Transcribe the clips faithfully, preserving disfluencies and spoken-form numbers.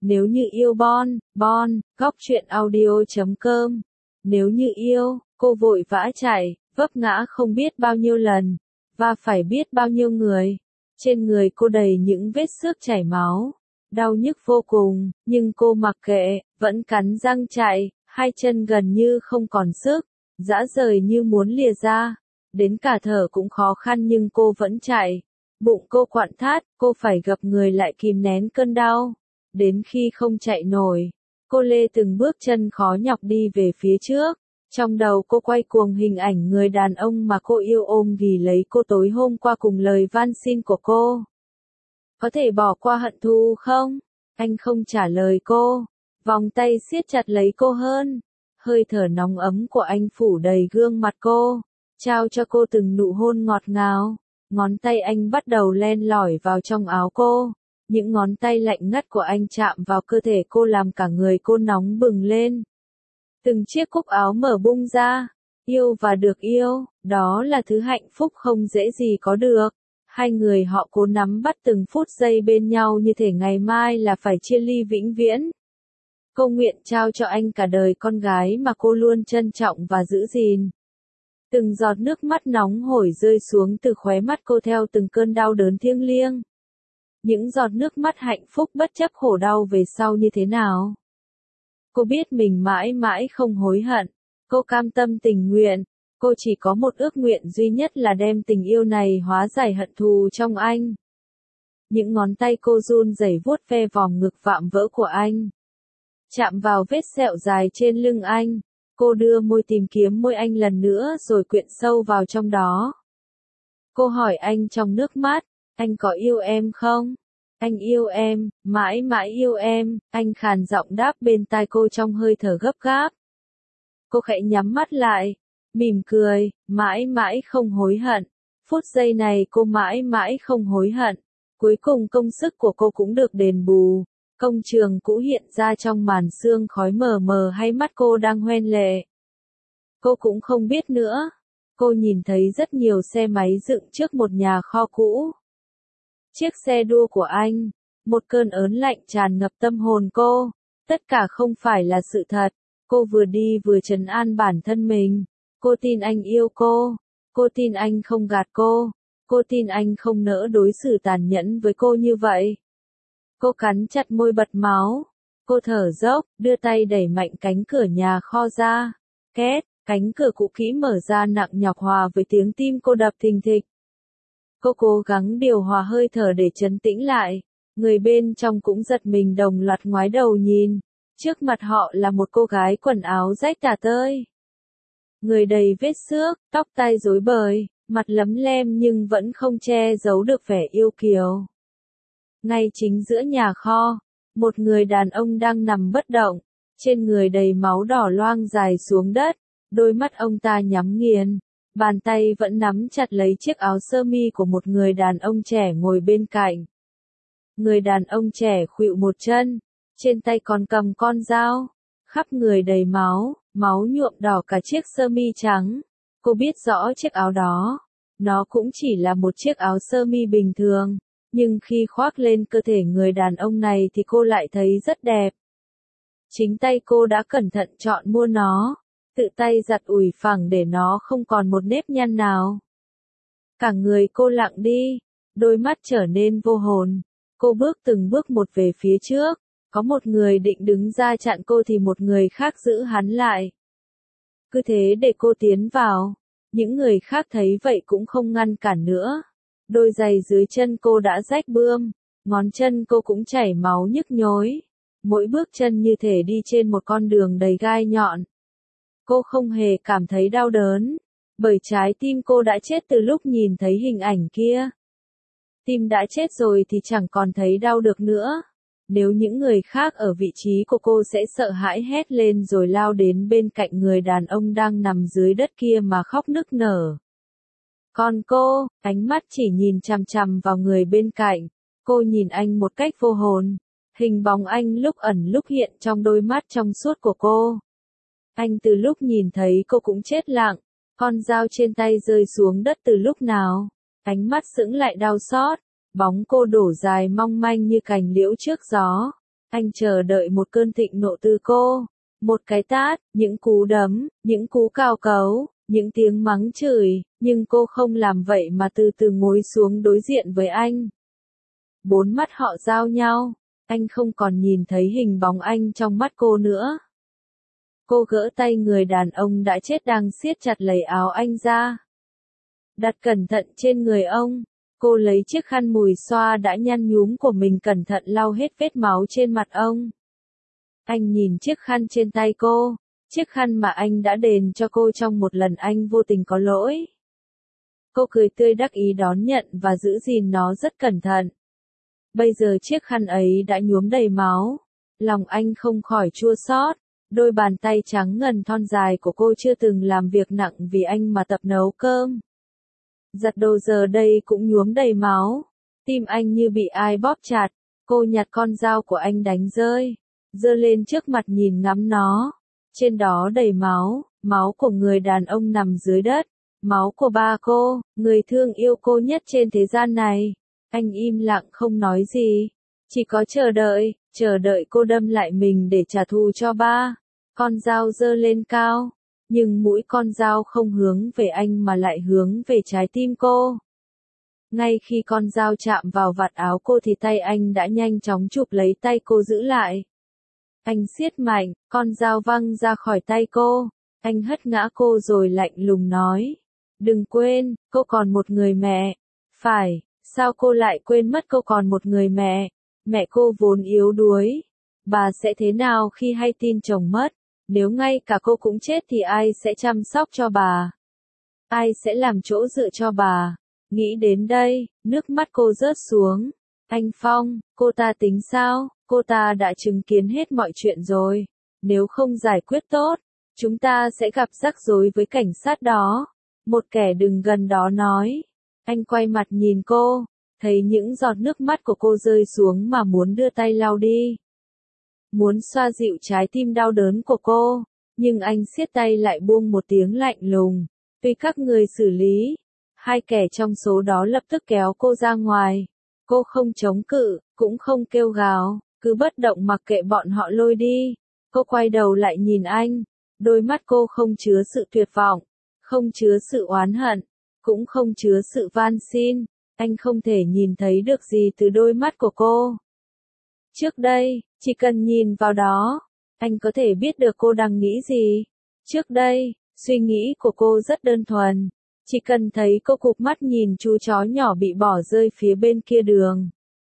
Nếu như yêu Bon, Bon, góc truyện audio chấm com. Nếu như yêu, cô vội vã chạy, vấp ngã không biết bao nhiêu lần, và phải biết bao nhiêu người. Trên người cô đầy những vết xước chảy máu, đau nhức vô cùng, nhưng cô mặc kệ, vẫn cắn răng chạy, hai chân gần như không còn sức, rã rời như muốn lìa ra, đến cả thở cũng khó khăn nhưng cô vẫn chạy. Bụng cô quặn thắt, cô phải gập người lại kìm nén cơn đau. Đến khi không chạy nổi, cô lê từng bước chân khó nhọc đi về phía trước. Trong đầu cô quay cuồng hình ảnh người đàn ông mà cô yêu ôm ghì lấy cô tối hôm qua cùng lời van xin của cô. Có thể bỏ qua hận thù không? Anh không trả lời cô. Vòng tay siết chặt lấy cô hơn. Hơi thở nóng ấm của anh phủ đầy gương mặt cô, trao cho cô từng nụ hôn ngọt ngào. Ngón tay anh bắt đầu len lỏi vào trong áo cô. Những ngón tay lạnh ngắt của anh chạm vào cơ thể cô làm cả người cô nóng bừng lên. Từng chiếc cúc áo mở bung ra. Yêu và được yêu, đó là thứ hạnh phúc không dễ gì có được. Hai người họ cố nắm bắt từng phút giây bên nhau như thể ngày mai là phải chia ly vĩnh viễn. Cô nguyện trao cho anh cả đời con gái mà cô luôn trân trọng và giữ gìn. Từng giọt nước mắt nóng hổi rơi xuống từ khóe mắt cô theo từng cơn đau đớn thiêng liêng. Những giọt nước mắt hạnh phúc bất chấp khổ đau về sau như thế nào. Cô biết mình mãi mãi không hối hận. Cô cam tâm tình nguyện. Cô chỉ có một ước nguyện duy nhất là đem tình yêu này hóa giải hận thù trong anh. Những ngón tay cô run rẩy vuốt ve vòng ngực vạm vỡ của anh. Chạm vào vết sẹo dài trên lưng anh. Cô đưa môi tìm kiếm môi anh lần nữa rồi quyện sâu vào trong đó. Cô hỏi anh trong nước mắt, anh có yêu em không? Anh yêu em, mãi mãi yêu em, anh khàn giọng đáp bên tai cô trong hơi thở gấp gáp. Cô khẽ nhắm mắt lại, mỉm cười, mãi mãi không hối hận. Phút giây này cô mãi mãi không hối hận. Cuối cùng công sức của cô cũng được đền bù. Công trường cũ hiện ra trong màn sương khói mờ mờ hay mắt cô đang hoen lệ. Cô cũng không biết nữa. Cô nhìn thấy rất nhiều xe máy dựng trước một nhà kho cũ. Chiếc xe đua của anh. Một cơn ớn lạnh tràn ngập tâm hồn cô. Tất cả không phải là sự thật. Cô vừa đi vừa trấn an bản thân mình. Cô tin anh yêu cô. Cô tin anh không gạt cô. Cô tin anh không nỡ đối xử tàn nhẫn với cô như vậy. Cô cắn chặt môi bật máu. Cô thở dốc, đưa tay đẩy mạnh cánh cửa nhà kho ra. Két, cánh cửa cũ kỹ mở ra nặng nhọc hòa với tiếng tim cô đập thình thịch. Cô cố gắng điều hòa hơi thở để trấn tĩnh lại. Người bên trong cũng giật mình đồng loạt ngoái đầu nhìn. Trước mặt họ là một cô gái quần áo rách tả tơi. Người đầy vết xước, tóc tai rối bời, mặt lấm lem nhưng vẫn không che giấu được vẻ yêu kiều. Ngay chính giữa nhà kho, một người đàn ông đang nằm bất động, trên người đầy máu đỏ loang dài xuống đất, đôi mắt ông ta nhắm nghiền, bàn tay vẫn nắm chặt lấy chiếc áo sơ mi của một người đàn ông trẻ ngồi bên cạnh. Người đàn ông trẻ khuỵu một chân, trên tay còn cầm con dao, khắp người đầy máu, máu nhuộm đỏ cả chiếc sơ mi trắng. Cô biết rõ chiếc áo đó, nó cũng chỉ là một chiếc áo sơ mi bình thường. Nhưng khi khoác lên cơ thể người đàn ông này thì cô lại thấy rất đẹp. Chính tay cô đã cẩn thận chọn mua nó, tự tay giặt ủi phẳng để nó không còn một nếp nhăn nào. Cả người cô lặng đi, đôi mắt trở nên vô hồn. Cô bước từng bước một về phía trước, có một người định đứng ra chặn cô thì một người khác giữ hắn lại. Cứ thế để cô tiến vào, những người khác thấy vậy cũng không ngăn cản nữa. Đôi giày dưới chân cô đã rách bươm, ngón chân cô cũng chảy máu nhức nhối. Mỗi bước chân như thể đi trên một con đường đầy gai nhọn. Cô không hề cảm thấy đau đớn, bởi trái tim cô đã chết từ lúc nhìn thấy hình ảnh kia. Tim đã chết rồi thì chẳng còn thấy đau được nữa. Nếu những người khác ở vị trí của cô sẽ sợ hãi hét lên rồi lao đến bên cạnh người đàn ông đang nằm dưới đất kia mà khóc nức nở. Còn cô, ánh mắt chỉ nhìn chằm chằm vào người bên cạnh. Cô nhìn anh một cách vô hồn. Hình bóng anh lúc ẩn lúc hiện trong đôi mắt trong suốt của cô. Anh từ lúc nhìn thấy cô cũng chết lặng. Con dao trên tay rơi xuống đất từ lúc nào. Ánh mắt sững lại đau xót. Bóng cô đổ dài mong manh như cành liễu trước gió. Anh chờ đợi một cơn thịnh nộ từ cô. Một cái tát, những cú đấm, những cú cào cấu, những tiếng mắng chửi, nhưng cô không làm vậy mà từ từ ngồi xuống đối diện với anh. Bốn mắt họ giao nhau, anh không còn nhìn thấy hình bóng anh trong mắt cô nữa. Cô gỡ tay người đàn ông đã chết đang siết chặt lấy áo anh ra. Đặt cẩn thận trên người ông, cô lấy chiếc khăn mùi xoa đã nhăn nhúm của mình cẩn thận lau hết vết máu trên mặt ông. Anh nhìn chiếc khăn trên tay cô, chiếc khăn mà anh đã đền cho cô trong một lần anh vô tình có lỗi. Cô cười tươi đắc ý đón nhận và giữ gìn nó rất cẩn thận. Bây giờ chiếc khăn ấy đã nhuốm đầy máu, lòng anh không khỏi chua xót. Đôi bàn tay trắng ngần thon dài của cô chưa từng làm việc nặng vì anh mà tập nấu cơm. Giặt đồ giờ đây cũng nhuốm đầy máu. Tim anh như bị ai bóp chặt. Cô nhặt con dao của anh đánh rơi, giơ lên trước mặt nhìn ngắm nó. Trên đó đầy máu, máu của người đàn ông nằm dưới đất. Máu của ba cô, người thương yêu cô nhất trên thế gian này. Anh im lặng không nói gì. Chỉ có chờ đợi, chờ đợi cô đâm lại mình để trả thù cho ba. Con dao giơ lên cao, nhưng mũi con dao không hướng về anh mà lại hướng về trái tim cô. Ngay khi con dao chạm vào vạt áo cô thì tay anh đã nhanh chóng chụp lấy tay cô giữ lại. Anh siết mạnh, con dao văng ra khỏi tay cô. Anh hất ngã cô rồi lạnh lùng nói. Đừng quên, cô còn một người mẹ. Phải, sao cô lại quên mất cô còn một người mẹ? Mẹ cô vốn yếu đuối. Bà sẽ thế nào khi hay tin chồng mất? Nếu ngay cả cô cũng chết thì ai sẽ chăm sóc cho bà? Ai sẽ làm chỗ dựa cho bà? Nghĩ đến đây, nước mắt cô rớt xuống. Anh Phong, cô ta tính sao? Cô ta đã chứng kiến hết mọi chuyện rồi. Nếu không giải quyết tốt, chúng ta sẽ gặp rắc rối với cảnh sát đó. Một kẻ đứng gần đó nói. Anh quay mặt nhìn cô, thấy những giọt nước mắt của cô rơi xuống mà muốn đưa tay lau đi. Muốn xoa dịu trái tim đau đớn của cô, nhưng anh siết tay lại buông một tiếng lạnh lùng. Tuy các người xử lý, hai kẻ trong số đó lập tức kéo cô ra ngoài. Cô không chống cự, cũng không kêu gào, cứ bất động mặc kệ bọn họ lôi đi. Cô quay đầu lại nhìn anh, đôi mắt cô không chứa sự tuyệt vọng, không chứa sự oán hận, cũng không chứa sự van xin. Anh không thể nhìn thấy được gì từ đôi mắt của cô. Trước đây, chỉ cần nhìn vào đó, anh có thể biết được cô đang nghĩ gì. Trước đây, suy nghĩ của cô rất đơn thuần. Chỉ cần thấy cô cụp mắt nhìn chú chó nhỏ bị bỏ rơi phía bên kia đường.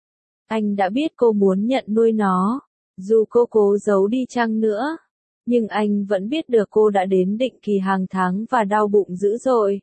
Anh đã biết cô muốn nhận nuôi nó. Dù cô cố giấu đi chăng nữa, nhưng anh vẫn biết được cô đã đến định kỳ hàng tháng và đau bụng dữ dội.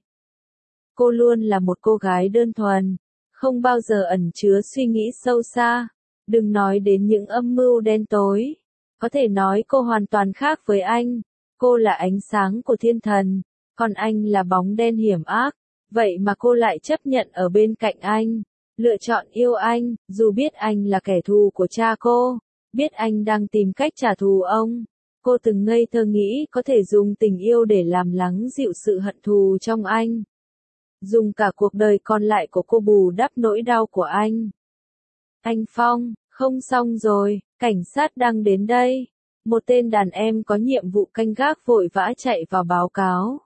Cô luôn là một cô gái đơn thuần, không bao giờ ẩn chứa suy nghĩ sâu xa. Đừng nói đến những âm mưu đen tối. Có thể nói cô hoàn toàn khác với anh. Cô là ánh sáng của thiên thần, còn anh là bóng đen hiểm ác. Vậy mà cô lại chấp nhận ở bên cạnh anh, lựa chọn yêu anh, dù biết anh là kẻ thù của cha cô, biết anh đang tìm cách trả thù ông. Cô từng ngây thơ nghĩ có thể dùng tình yêu để làm lắng dịu sự hận thù trong anh. Dùng cả cuộc đời còn lại của cô bù đắp nỗi đau của anh. Anh Phong, không xong rồi, cảnh sát đang đến đây. Một tên đàn em có nhiệm vụ canh gác vội vã chạy vào báo cáo.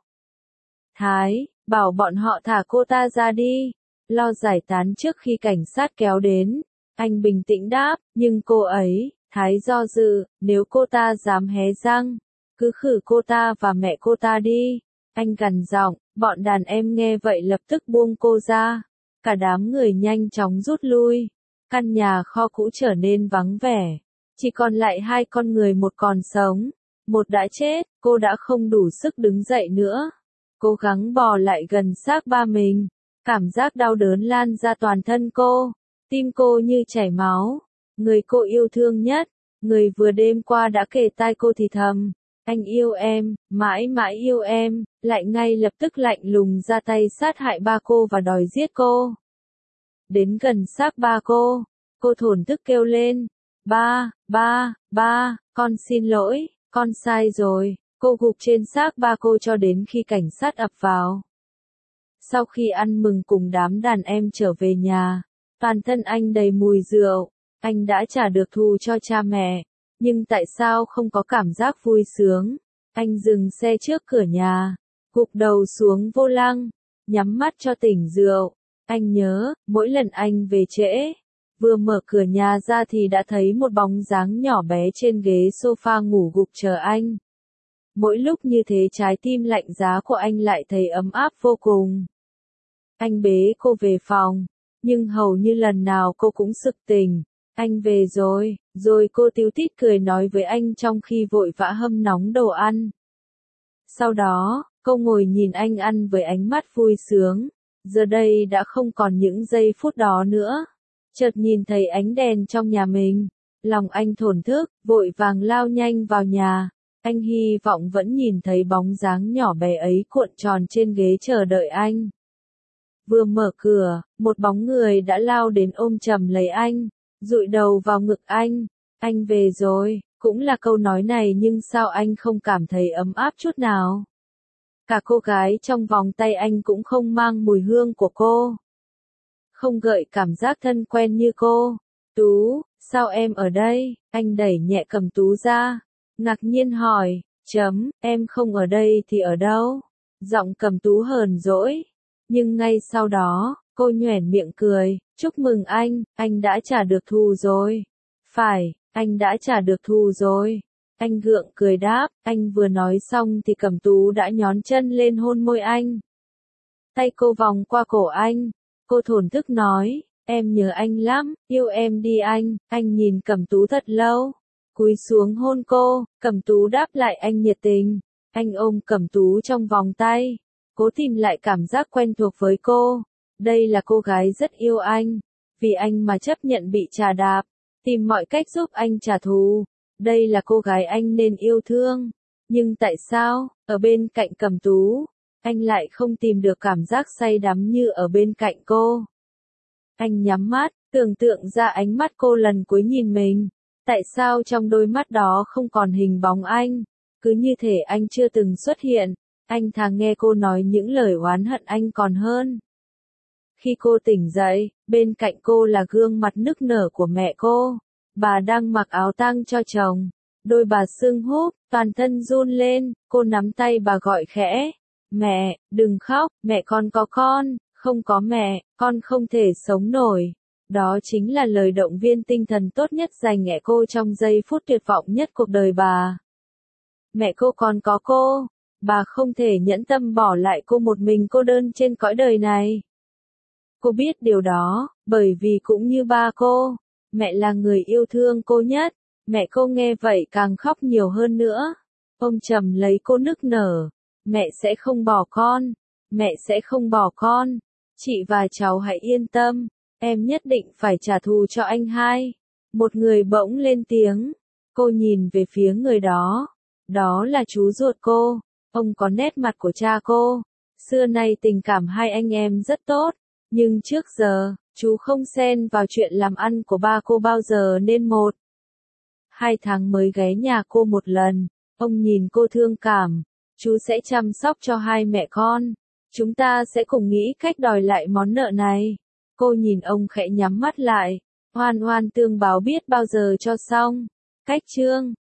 Thái, bảo bọn họ thả cô ta ra đi, lo giải tán trước khi cảnh sát kéo đến. Anh bình tĩnh đáp, nhưng cô ấy, Thái do dự, nếu cô ta dám hé răng, cứ khử cô ta và mẹ cô ta đi. Anh gằn giọng, bọn đàn em nghe vậy lập tức buông cô ra. Cả đám người nhanh chóng rút lui. Căn nhà kho cũ trở nên vắng vẻ. Chỉ còn lại hai con người, một còn sống, một đã chết. Cô đã không đủ sức đứng dậy nữa. Cố gắng bò lại gần xác ba mình. Cảm giác đau đớn lan ra toàn thân cô. Tim cô như chảy máu. Người cô yêu thương nhất, người vừa đêm qua đã kề tai cô thì thầm. Anh yêu em, mãi mãi yêu em, lại ngay lập tức lạnh lùng ra tay sát hại ba cô và đòi giết cô. Đến gần xác ba cô, cô thổn thức kêu lên. Ba, ba, ba, con xin lỗi, con sai rồi. Cô gục trên xác ba cô cho đến khi cảnh sát ập vào. Sau khi ăn mừng cùng đám đàn em trở về nhà, toàn thân anh đầy mùi rượu. anh đã trả được thù cho cha mẹ, nhưng tại sao không có cảm giác vui sướng? Anh dừng xe trước cửa nhà, gục đầu xuống vô lăng, nhắm mắt cho tỉnh rượu. Anh nhớ, mỗi lần anh về trễ, vừa mở cửa nhà ra thì đã thấy một bóng dáng nhỏ bé trên ghế sofa ngủ gục chờ anh. Mỗi lúc như thế trái tim lạnh giá của anh lại thấy ấm áp vô cùng. Anh bế cô về phòng, nhưng hầu như lần nào cô cũng sực tỉnh. Anh về rồi, rồi cô tíu tít cười nói với anh trong khi vội vã hâm nóng đồ ăn. Sau đó, cô ngồi nhìn anh ăn với ánh mắt vui sướng. Giờ đây đã không còn những giây phút đó nữa. Chợt nhìn thấy ánh đèn trong nhà mình, lòng anh thổn thức, vội vàng lao nhanh vào nhà. Anh hy vọng vẫn nhìn thấy bóng dáng nhỏ bé ấy cuộn tròn trên ghế chờ đợi anh. Vừa mở cửa, một bóng người đã lao đến ôm chầm lấy anh, dụi đầu vào ngực anh. Anh về rồi, cũng là câu nói này nhưng sao anh không cảm thấy ấm áp chút nào? Cả cô gái trong vòng tay anh cũng không mang mùi hương của cô. Không gợi cảm giác thân quen như cô. Tú, sao em ở đây? Anh đẩy nhẹ Cẩm Tú ra, ngạc nhiên hỏi, chấm, em không ở đây thì ở đâu? Giọng Cẩm Tú hờn dỗi. Nhưng ngay sau đó, cô nhoẻn miệng cười, chúc mừng anh, anh đã trả được thù rồi. Phải, anh đã trả được thù rồi. Anh gượng cười đáp, anh vừa nói xong thì Cẩm Tú đã nhón chân lên hôn môi anh. Tay cô vòng qua cổ anh, cô thổn thức nói, em nhớ anh lắm, yêu em đi anh. Anh nhìn Cẩm Tú thật lâu, cúi xuống hôn cô. Cẩm Tú đáp lại anh nhiệt tình. Anh ôm Cẩm Tú trong vòng tay, cố tìm lại cảm giác quen thuộc với cô. Đây là cô gái rất yêu anh, vì anh mà chấp nhận bị trà đạp, tìm mọi cách giúp anh trả thù. Đây là cô gái anh nên yêu thương. Nhưng tại sao, ở bên cạnh Cẩm Tú, anh lại không tìm được cảm giác say đắm như ở bên cạnh cô? Anh nhắm mắt, tưởng tượng ra ánh mắt cô lần cuối nhìn mình. Tại sao trong đôi mắt đó không còn hình bóng anh? Cứ như thể anh chưa từng xuất hiện. Anh thà nghe cô nói những lời oán hận anh còn hơn. Khi cô tỉnh dậy, bên cạnh cô là gương mặt nức nở của mẹ cô. Bà đang mặc áo tang cho chồng. Đôi bà sưng húp, toàn thân run lên. Cô nắm tay bà gọi khẽ. Mẹ, đừng khóc, mẹ con có con, không có mẹ, con không thể sống nổi. Đó chính là lời động viên tinh thần tốt nhất dành mẹ cô trong giây phút tuyệt vọng nhất cuộc đời bà. Mẹ cô còn có cô. Bà không thể nhẫn tâm bỏ lại cô một mình cô đơn trên cõi đời này. Cô biết điều đó, bởi vì cũng như ba cô, mẹ là người yêu thương cô nhất. Mẹ cô nghe vậy càng khóc nhiều hơn nữa. Ông trầm lấy cô nức nở. Mẹ sẽ không bỏ con. Mẹ sẽ không bỏ con. Chị và cháu hãy yên tâm. Em nhất định phải trả thù cho anh hai. Một người bỗng lên tiếng. Cô nhìn về phía người đó. Đó là chú ruột cô. Ông có nét mặt của cha cô. Xưa nay tình cảm hai anh em rất tốt. Nhưng trước giờ, chú không xen vào chuyện làm ăn của ba cô bao giờ nên một. Hai tháng mới ghé nhà cô một lần. Ông nhìn cô thương cảm. Chú sẽ chăm sóc cho hai mẹ con. Chúng ta sẽ cùng nghĩ cách đòi lại món nợ này. Cô nhìn ông khẽ nhắm mắt lại. Oan oan tương báo biết bao giờ cho xong. Cách chương